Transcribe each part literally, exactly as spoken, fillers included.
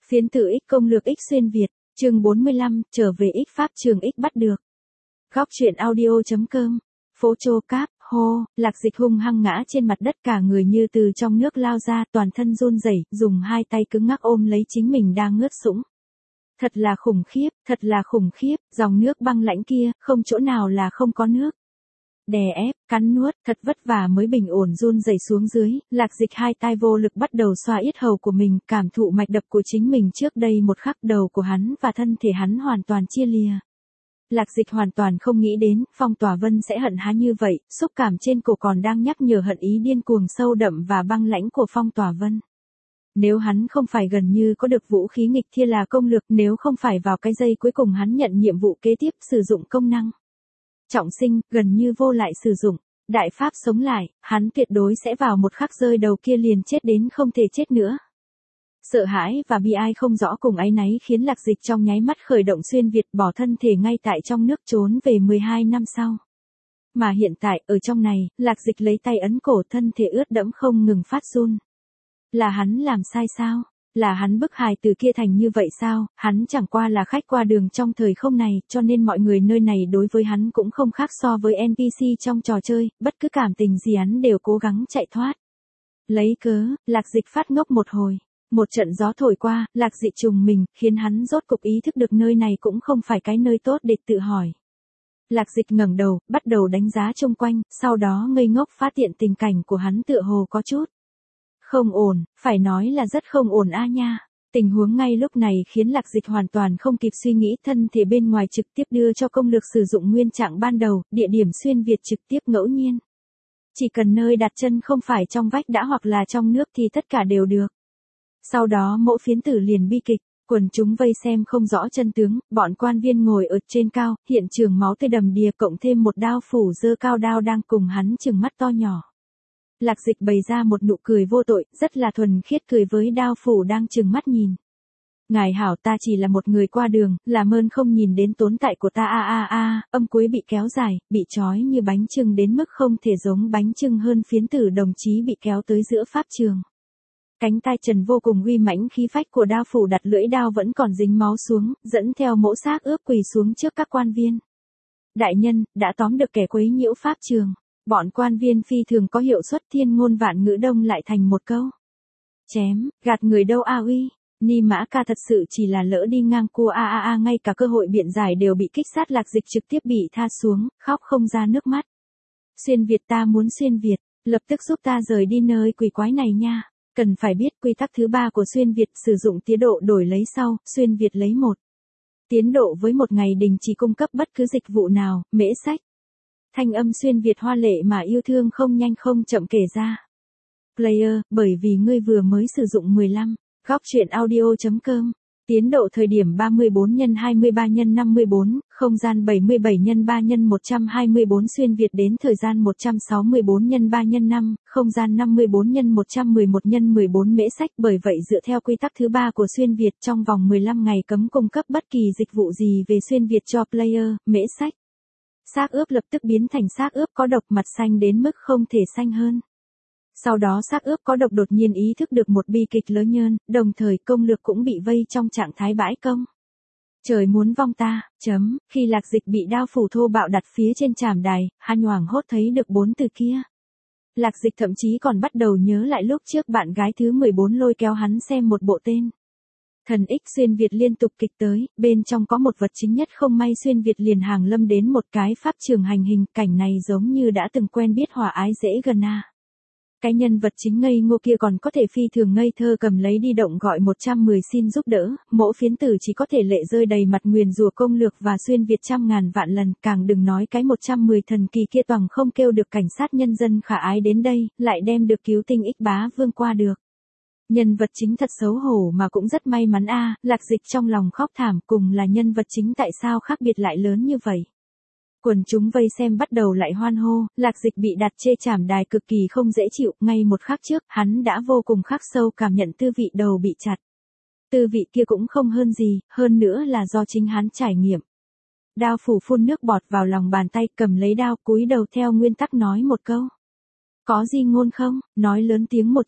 Phiến tử X công lược X xuyên Việt, chương bốn mươi lăm, trở về X pháp trường X bắt được. Góc truyện audio.com, phố Chô Cáp, hô, Lạc Dịch hung hăng ngã trên mặt đất, cả người như từ trong nước lao ra, toàn thân run rẩy, dùng hai tay cứng ngắc ôm lấy chính mình đang ngất sũng. Thật là khủng khiếp, thật là khủng khiếp, dòng nước băng lãnh kia, không chỗ nào là không có nước. Đè ép, cắn nuốt, thật vất vả mới bình ổn run rẩy xuống dưới, Lạc Dịch hai tay vô lực bắt đầu xoa yết hầu của mình, cảm thụ mạch đập của chính mình. Trước đây một khắc đầu của hắn và thân thể hắn hoàn toàn chia lìa. Lạc Dịch hoàn toàn không nghĩ đến, Phong Tỏa Vân sẽ hận hắn như vậy, xúc cảm trên cổ còn đang nhắc nhở hận ý điên cuồng sâu đậm và băng lãnh của Phong Tỏa Vân. Nếu hắn không phải gần như có được vũ khí nghịch thiên là công lược, nếu không phải vào cái giây cuối cùng hắn nhận nhiệm vụ kế tiếp sử dụng công năng trọng sinh, gần như vô lại sử dụng đại pháp sống lại, hắn tuyệt đối sẽ vào một khắc rơi đầu kia liền chết đến không thể chết nữa. Sợ hãi và bi ai không rõ cùng áy náy khiến Lạc Dịch trong nháy mắt khởi động xuyên Việt, bỏ thân thể ngay tại trong nước trốn về mười hai năm sau. Mà hiện tại, ở trong này, Lạc Dịch lấy tay ấn cổ, thân thể ướt đẫm không ngừng phát run. Là hắn làm sai sao? Là hắn bức hài từ kia thành như vậy sao? Hắn chẳng qua là khách qua đường trong thời không này, cho nên mọi người nơi này đối với hắn cũng không khác so với en pê xê trong trò chơi, bất cứ cảm tình gì hắn đều cố gắng chạy thoát. Lấy cớ, Lạc Dịch phát ngốc một hồi. Một trận gió thổi qua, Lạc Dịch trùng mình, khiến hắn rốt cục ý thức được nơi này cũng không phải cái nơi tốt để tự hỏi. Lạc Dịch ngẩng đầu, bắt đầu đánh giá xung quanh, sau đó ngây ngốc phát hiện tình cảnh của hắn tựa hồ có chút không ổn, phải nói là rất không ổn a nha. Tình huống ngay lúc này khiến Lạc Dịch hoàn toàn không kịp suy nghĩ, thân thể bên ngoài trực tiếp đưa cho công lược sử dụng nguyên trạng ban đầu, địa điểm xuyên Việt trực tiếp ngẫu nhiên. Chỉ cần nơi đặt chân không phải trong vách đã hoặc là trong nước thì tất cả đều được. Sau đó mỗi phiến tử liền bi kịch, quần chúng vây xem không rõ chân tướng, bọn quan viên ngồi ở trên cao, hiện trường máu tươi đầm đìa cộng thêm một đao phủ giơ cao đao đang cùng hắn trừng mắt to nhỏ. Lạc Dịch bày ra một nụ cười vô tội, rất là thuần khiết cười với đao phủ đang trừng mắt nhìn. Ngài hảo, ta chỉ là một người qua đường, làm ơn không nhìn đến tốn tại của ta a a a, âm cuối bị kéo dài, bị trói như bánh chưng đến mức không thể giống bánh chưng hơn. Phiến tử đồng chí bị kéo tới giữa pháp trường. Cánh tay trần vô cùng uy mãnh, khí phách của đao phủ đặt lưỡi đao vẫn còn dính máu xuống, dẫn theo mẫu xác ướp quỳ xuống trước các quan viên. Đại nhân, đã tóm được kẻ quấy nhiễu pháp trường. Bọn quan viên phi thường có hiệu suất, thiên ngôn vạn ngữ đông lại thành một câu. Chém, gạt người đâu a uy, Ni Mã Ca thật sự chỉ là lỡ đi ngang cua a a a, ngay cả cơ hội biện giải đều bị kích sát. Lạc Dịch trực tiếp bị tha xuống, khóc không ra nước mắt. Xuyên Việt, ta muốn xuyên Việt, lập tức giúp ta rời đi nơi quỷ quái này nha. Cần phải biết quy tắc thứ ba của xuyên Việt, sử dụng tiến độ đổi lấy sau, xuyên Việt lấy một tiến độ với một ngày đình chỉ cung cấp bất cứ dịch vụ nào, mễ sách. Thanh âm xuyên Việt hoa lệ mà yêu thương không nhanh không chậm kể ra. Player, bởi vì ngươi vừa mới sử dụng mười lăm, góc truyện audio.com, tiến độ thời điểm ba mươi bốn nhân hai mươi ba nhân năm mươi bốn, không gian bảy mươi bảy nhân ba nhân một trăm hai mươi bốn, xuyên Việt đến thời gian một trăm sáu mươi bốn nhân ba nhân năm, không gian năm mươi bốn nhân một trăm mười một nhân mười bốn mễ sách. Bởi vậy dựa theo quy tắc thứ ba của xuyên Việt, trong vòng mười lăm ngày cấm cung cấp bất kỳ dịch vụ gì về xuyên Việt cho player, mễ sách. Xác ướp lập tức biến thành xác ướp có độc, mặt xanh đến mức không thể xanh hơn. Sau đó xác ướp có độc đột nhiên ý thức được một bi kịch lớn nhơn, đồng thời công lược cũng bị vây trong trạng thái bãi công. Trời muốn vong ta, chấm, khi Lạc Dịch bị đao phủ thô bạo đặt phía trên trảm đài, hắn hoảng hốt thấy được bốn từ kia. Lạc Dịch thậm chí còn bắt đầu nhớ lại lúc trước bạn gái thứ mười bốn lôi kéo hắn xem một bộ tên Thần X xuyên Việt liên tục kịch tới, bên trong có một vật chính nhất không may xuyên Việt liền hàng lâm đến một cái pháp trường hành hình, cảnh này giống như đã từng quen biết, hòa ái dễ gần a. Cái nhân vật chính ngây ngô kia còn có thể phi thường ngây thơ cầm lấy đi động gọi một trăm mười xin giúp đỡ, mỗi phiến tử chỉ có thể lệ rơi đầy mặt nguyền rủa công lược và xuyên Việt trăm ngàn vạn lần, càng đừng nói cái một trăm mười thần kỳ kia toàn không kêu được cảnh sát nhân dân khả ái đến đây, lại đem được cứu tinh X bá vương qua được. Nhân vật chính thật xấu hổ mà cũng rất may mắn a. Lạc Dịch trong lòng khóc thảm, cùng là nhân vật chính tại sao khác biệt lại lớn như vậy. Quần chúng vây xem bắt đầu lại hoan hô, Lạc Dịch bị đặt chê trảm đài cực kỳ không dễ chịu, ngay một khắc trước, hắn đã vô cùng khắc sâu cảm nhận tư vị đầu bị chặt. Tư vị kia cũng không hơn gì, hơn nữa là do chính hắn trải nghiệm. Đao phủ phun nước bọt vào lòng bàn tay, cầm lấy đao, cúi đầu theo nguyên tắc nói một câu. Có gì ngôn không, nói lớn tiếng một chút.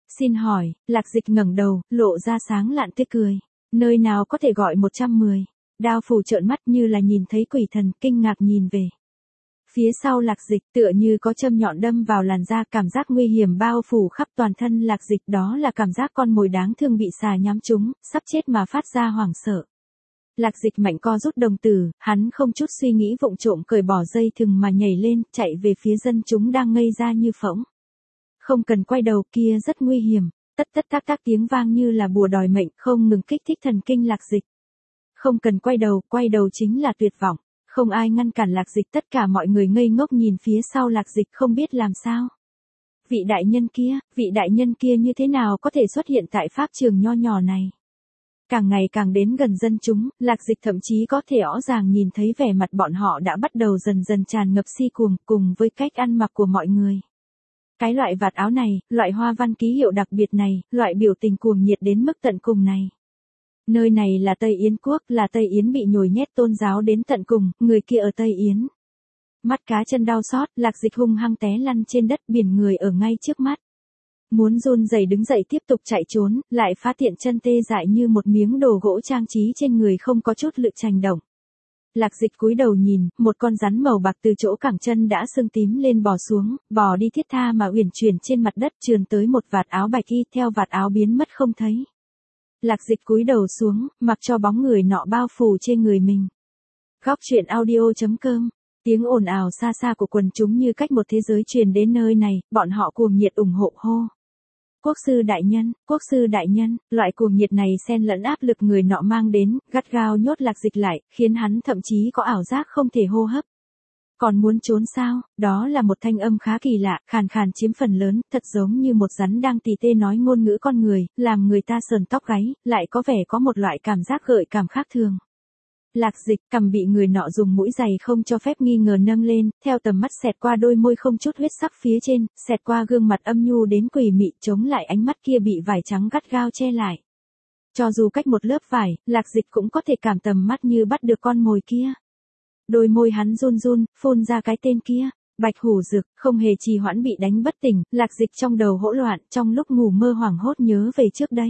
Xin hỏi, Lạc Dịch ngẩng đầu, lộ ra sáng lạn tươi cười. Nơi nào có thể gọi một trăm mười. Đao Phủ trợn mắt như là nhìn thấy quỷ thần, kinh ngạc nhìn về. Phía sau Lạc Dịch tựa như có châm nhọn đâm vào làn da, cảm giác nguy hiểm bao phủ khắp toàn thân Lạc Dịch, đó là cảm giác con mồi đáng thương bị xà nhắm trúng, sắp chết mà phát ra hoảng sợ. Lạc Dịch mạnh co rút đồng tử, hắn không chút suy nghĩ vụng trộm cởi bỏ dây thừng mà nhảy lên, chạy về phía dân chúng đang ngây ra như phỗng. Không cần quay đầu, kia rất nguy hiểm. Tất tất tác tác tiếng vang như là bùa đòi mệnh, không ngừng kích thích thần kinh Lạc Dịch. Không cần quay đầu, quay đầu chính là tuyệt vọng. Không ai ngăn cản Lạc Dịch, tất cả mọi người ngây ngốc nhìn phía sau Lạc Dịch không biết làm sao. Vị đại nhân kia, vị đại nhân kia như thế nào có thể xuất hiện tại pháp trường nho nhỏ này? Càng ngày càng đến gần dân chúng, Lạc Dịch thậm chí có thể rõ ràng nhìn thấy vẻ mặt bọn họ đã bắt đầu dần dần tràn ngập si cuồng, cùng với cách ăn mặc của mọi người. Cái loại vạt áo này, loại hoa văn ký hiệu đặc biệt này, loại biểu tình cuồng nhiệt đến mức tận cùng này. Nơi này là Tây Yến quốc, là Tây Yến bị nhồi nhét tôn giáo đến tận cùng, người kia ở Tây Yến. Mắt cá chân đau xót, Lạc Dịch hung hăng té lăn trên đất, biển người ở ngay trước mắt. Muốn run rẩy đứng dậy tiếp tục chạy trốn, lại phát hiện chân tê dại như một miếng đồ gỗ trang trí trên người không có chút lực chành động. Lạc Dịch cúi đầu nhìn, một con rắn màu bạc từ chỗ cẳng chân đã sưng tím lên bò xuống, bò đi thiết tha mà uyển chuyển trên mặt đất, trườn tới một vạt áo bạch y, theo vạt áo biến mất không thấy. Lạc Dịch cúi đầu xuống, mặc cho bóng người nọ bao phủ trên người mình. Góc truyện audio chấm com. Tiếng ồn ào xa xa của quần chúng như cách một thế giới truyền đến nơi này, bọn họ cuồng nhiệt ủng hộ hô. Quốc sư đại nhân, quốc sư đại nhân, loại cuồng nhiệt này xen lẫn áp lực người nọ mang đến, gắt gao nhốt Lạc Dịch lại, khiến hắn thậm chí có ảo giác không thể hô hấp. Còn muốn trốn sao? Đó là một thanh âm khá kỳ lạ, khàn khàn chiếm phần lớn, thật giống như một rắn đang tì tê nói ngôn ngữ con người, làm người ta sờn tóc gáy, lại có vẻ có một loại cảm giác gợi cảm khác thường. Lạc Dịch cằm bị người nọ dùng mũi giày không cho phép nghi ngờ nâng lên, theo tầm mắt xẹt qua đôi môi không chút huyết sắc phía trên, xẹt qua gương mặt âm nhu đến quỷ mị, chống lại ánh mắt kia bị vải trắng gắt gao che lại. Cho dù cách một lớp vải, Lạc Dịch cũng có thể cảm tầm mắt như bắt được con mồi kia. Đôi môi hắn run run, phun ra cái tên kia, Bạch Hủ Dực, không hề trì hoãn bị đánh bất tỉnh, Lạc Dịch trong đầu hỗn loạn, trong lúc ngủ mơ hoảng hốt nhớ về trước đây.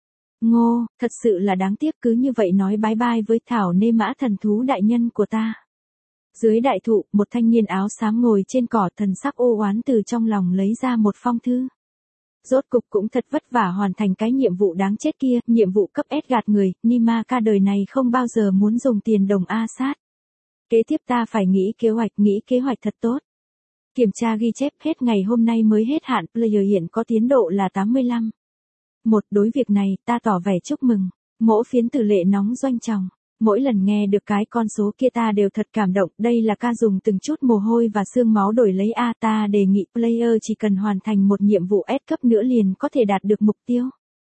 Ngô, thật sự là đáng tiếc, cứ như vậy nói bái bai với Thảo Nê Mã thần thú đại nhân của ta. Dưới đại thụ, một thanh niên áo xám ngồi trên cỏ, thần sắc ô oán từ trong lòng lấy ra một phong thư. Rốt cục cũng thật vất vả hoàn thành cái nhiệm vụ đáng chết kia, nhiệm vụ cấp S gạt người, Nima ca đời này không bao giờ muốn dùng tiền đồng A sát. Kế tiếp ta phải nghĩ kế hoạch, nghĩ kế hoạch thật tốt. Kiểm tra ghi chép hết ngày hôm nay mới hết hạn, player hiện có tiến độ là tám mươi lăm. Một, đối việc này, ta tỏ vẻ chúc mừng. Mỗ phiến tử lệ nóng doanh tròng. Mỗi lần nghe được cái con số kia ta đều thật cảm động, đây là ca dùng từng chút mồ hôi và xương máu đổi lấy A, ta đề nghị player chỉ cần hoàn thành một nhiệm vụ S cấp nữa liền có thể đạt được mục tiêu.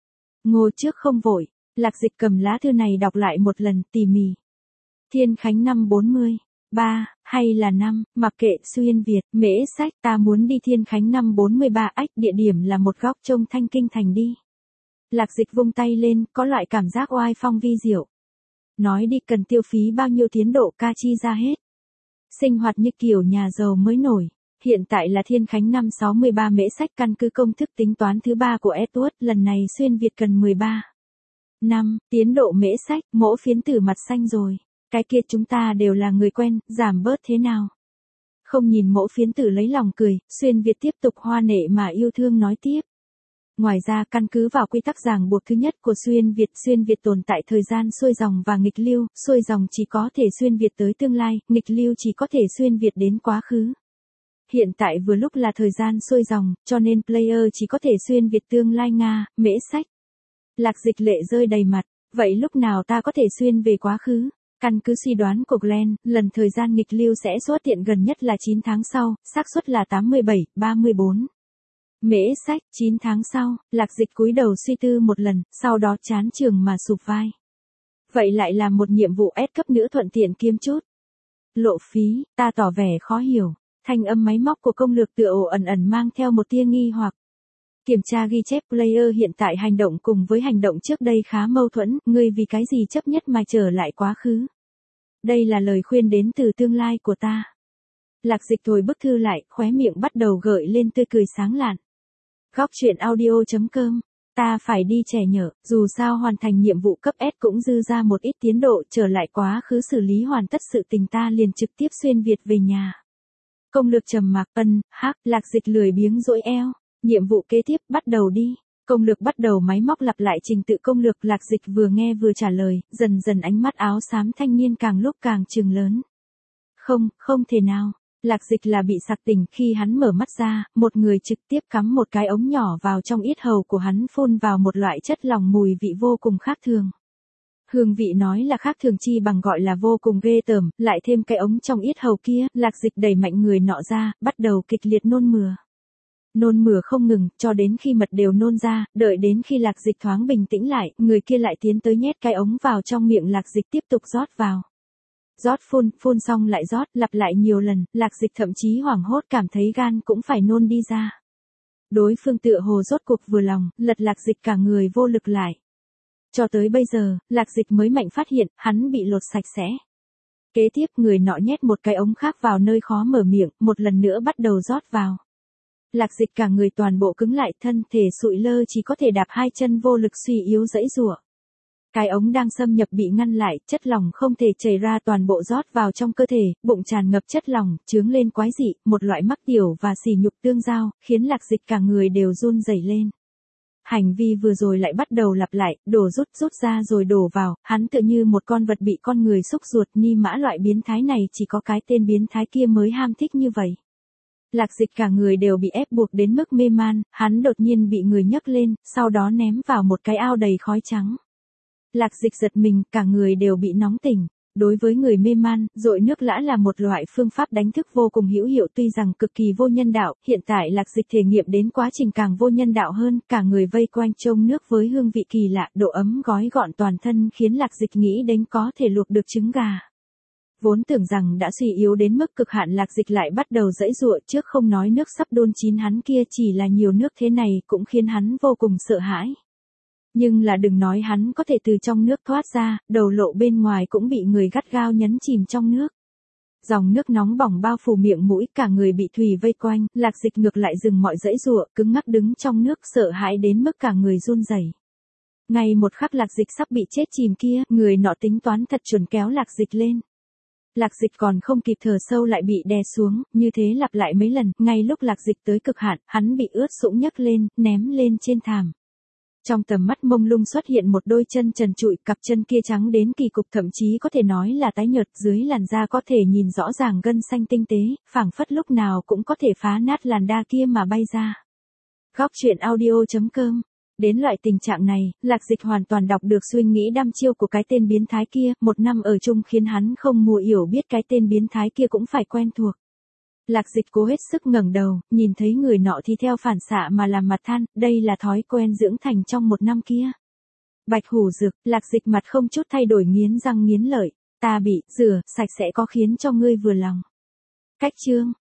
Ngô trước không vội, Lạc Dịch cầm lá thư này đọc lại một lần tỉ mỉ. Thiên Khánh năm bốn mươi. ba, hay là năm, mặc kệ, xuyên Việt, mễ sách, ta muốn đi Thiên Khánh năm bốn mươi ba ách, địa điểm là một góc trông thanh kinh thành đi. Lạc Dịch vung tay lên, có loại cảm giác oai phong vi diệu. Nói đi cần tiêu phí bao nhiêu tiến độ ca chi ra hết. Sinh hoạt như kiểu nhà giàu mới nổi. Hiện tại là Thiên Khánh năm sáu mươi ba mễ sách, căn cứ công thức tính toán thứ ba của Edward, lần này xuyên Việt cần mười ba. năm, tiến độ mễ sách, mỗ phiến tử mặt xanh rồi. Cái kia chúng ta đều là người quen, giảm bớt thế nào? Không nhìn mỗ phiến tử lấy lòng cười, xuyên Việt tiếp tục hoa nệ mà yêu thương nói tiếp. Ngoài ra, căn cứ vào quy tắc ràng buộc thứ nhất của xuyên Việt, xuyên Việt tồn tại thời gian xuôi dòng và nghịch lưu, xuôi dòng chỉ có thể xuyên Việt tới tương lai, nghịch lưu chỉ có thể xuyên Việt đến quá khứ. Hiện tại vừa lúc là thời gian xuôi dòng, cho nên player chỉ có thể xuyên Việt tương lai Nga, mễ sách. Lạc Dịch lệ rơi đầy mặt, vậy lúc nào ta có thể xuyên về quá khứ? Căn cứ suy đoán của Glenn, lần thời gian nghịch lưu sẽ xuất hiện gần nhất là chín tháng sau, xác suất là tám mươi bảy, ba mươi bốn. Mễ sách, chín tháng sau, Lạc Dịch cúi đầu suy tư một lần, sau đó chán trường mà sụp vai. Vậy lại là một nhiệm vụ S cấp nữa thuận tiện kiếm chút. Lộ phí, ta tỏ vẻ khó hiểu, thanh âm máy móc của công lược tựa ổ ẩn ẩn mang theo một tia nghi hoặc. Kiểm tra ghi chép player hiện tại hành động cùng với hành động trước đây khá mâu thuẫn, ngươi vì cái gì chấp nhất mà trở lại quá khứ. Đây là lời khuyên đến từ tương lai của ta. Lạc Dịch thổi bức thư lại, khóe miệng bắt đầu gợi lên tươi cười sáng lạn. Góc chuyện audio.com. Ta phải đi trẻ nhở, dù sao hoàn thành nhiệm vụ cấp S cũng dư ra một ít tiến độ, trở lại quá khứ xử lý hoàn tất sự tình ta liền trực tiếp xuyên Việt về nhà. Công lược trầm mặc, ân, hắc, Lạc Dịch lười biếng duỗi eo. Nhiệm vụ kế tiếp, bắt đầu đi. Công lược bắt đầu máy móc lặp lại trình tự công lược, Lạc Dịch vừa nghe vừa trả lời, dần dần ánh mắt áo xám thanh niên càng lúc càng trừng lớn. Không, không thể nào. Lạc Dịch là bị sặc tỉnh, khi hắn mở mắt ra, một người trực tiếp cắm một cái ống nhỏ vào trong yết hầu của hắn, phun vào một loại chất lỏng mùi vị vô cùng khác thường. Hương vị nói là khác thường chi bằng gọi là vô cùng ghê tởm, lại thêm cái ống trong yết hầu kia, Lạc Dịch đẩy mạnh người nọ ra, bắt đầu kịch liệt nôn mửa. Nôn mửa không ngừng, cho đến khi mật đều nôn ra, đợi đến khi Lạc Dịch thoáng bình tĩnh lại, người kia lại tiến tới nhét cái ống vào trong miệng Lạc Dịch tiếp tục rót vào. Rót phun, phun xong lại rót, lặp lại nhiều lần, Lạc Dịch thậm chí hoảng hốt cảm thấy gan cũng phải nôn đi ra. Đối phương tựa hồ rốt cuộc vừa lòng, lật Lạc Dịch cả người vô lực lại. Cho tới bây giờ, Lạc Dịch mới mạnh phát hiện, hắn bị lột sạch sẽ. Kế tiếp người nọ nhét một cái ống khác vào nơi khó mở miệng, một lần nữa bắt đầu rót vào. Lạc Dịch cả người toàn bộ cứng lại, thân thể sụi lơ, chỉ có thể đạp hai chân vô lực suy yếu giãy giụa. Cái ống đang xâm nhập bị ngăn lại, chất lỏng không thể chảy ra toàn bộ rót vào trong cơ thể, bụng tràn ngập chất lỏng, chướng lên quái dị, một loại mắc tiểu và sỉ nhục tương giao, khiến Lạc Dịch cả người đều run rẩy lên. Hành vi vừa rồi lại bắt đầu lặp lại, đổ rút rút ra rồi đổ vào, hắn tựa như một con vật bị con người xúc ruột, ni mã loại biến thái này chỉ có cái tên biến thái kia mới ham thích như vậy. Lạc Dịch cả người đều bị ép buộc đến mức mê man, hắn đột nhiên bị người nhấc lên, sau đó ném vào một cái ao đầy khói trắng. Lạc Dịch giật mình, cả người đều bị nóng tỉnh. Đối với người mê man, dội nước lã là một loại phương pháp đánh thức vô cùng hữu hiệu, tuy rằng cực kỳ vô nhân đạo, hiện tại Lạc Dịch thể nghiệm đến quá trình càng vô nhân đạo hơn, cả người vây quanh chông nước với hương vị kỳ lạ, độ ấm gói gọn toàn thân khiến Lạc Dịch nghĩ đến có thể luộc được trứng gà. Vốn tưởng rằng đã suy yếu đến mức cực hạn, Lạc Dịch lại bắt đầu giãy giụa, trước không nói nước sắp đun chín hắn kia, chỉ là nhiều nước thế này cũng khiến hắn vô cùng sợ hãi. Nhưng là đừng nói hắn có thể từ trong nước thoát ra, đầu lộ bên ngoài cũng bị người gắt gao nhấn chìm trong nước. Dòng nước nóng bỏng bao phủ miệng mũi, cả người bị thủy vây quanh, Lạc Dịch ngược lại dừng mọi giãy giụa, cứng ngắc đứng trong nước, sợ hãi đến mức cả người run rẩy. Ngay một khắc Lạc Dịch sắp bị chết chìm kia, người nọ tính toán thật chuẩn kéo Lạc Dịch lên. Lạc Dịch còn không kịp thở sâu lại bị đè xuống, như thế lặp lại mấy lần, ngay lúc Lạc Dịch tới cực hạn, hắn bị ướt sũng nhấc lên, ném lên trên thảm. Trong tầm mắt mông lung xuất hiện một đôi chân trần trụi, cặp chân kia trắng đến kỳ cục, thậm chí có thể nói là tái nhợt, dưới làn da có thể nhìn rõ ràng gân xanh tinh tế, phảng phất lúc nào cũng có thể phá nát làn da kia mà bay ra. Góc chuyện audio.com. Đến loại tình trạng này, Lạc Dịch hoàn toàn đọc được suy nghĩ đăm chiêu của cái tên biến thái kia, một năm ở chung khiến hắn không mù hiểu biết cái tên biến thái kia cũng phải quen thuộc. Lạc Dịch cố hết sức ngẩng đầu, nhìn thấy người nọ thì theo phản xạ mà làm mặt than, đây là thói quen dưỡng thành trong một năm kia. Bạch hủ dược, Lạc Dịch mặt không chút thay đổi, nghiến răng nghiến lợi, ta bị rửa sạch sẽ có khiến cho ngươi vừa lòng. Cách chương.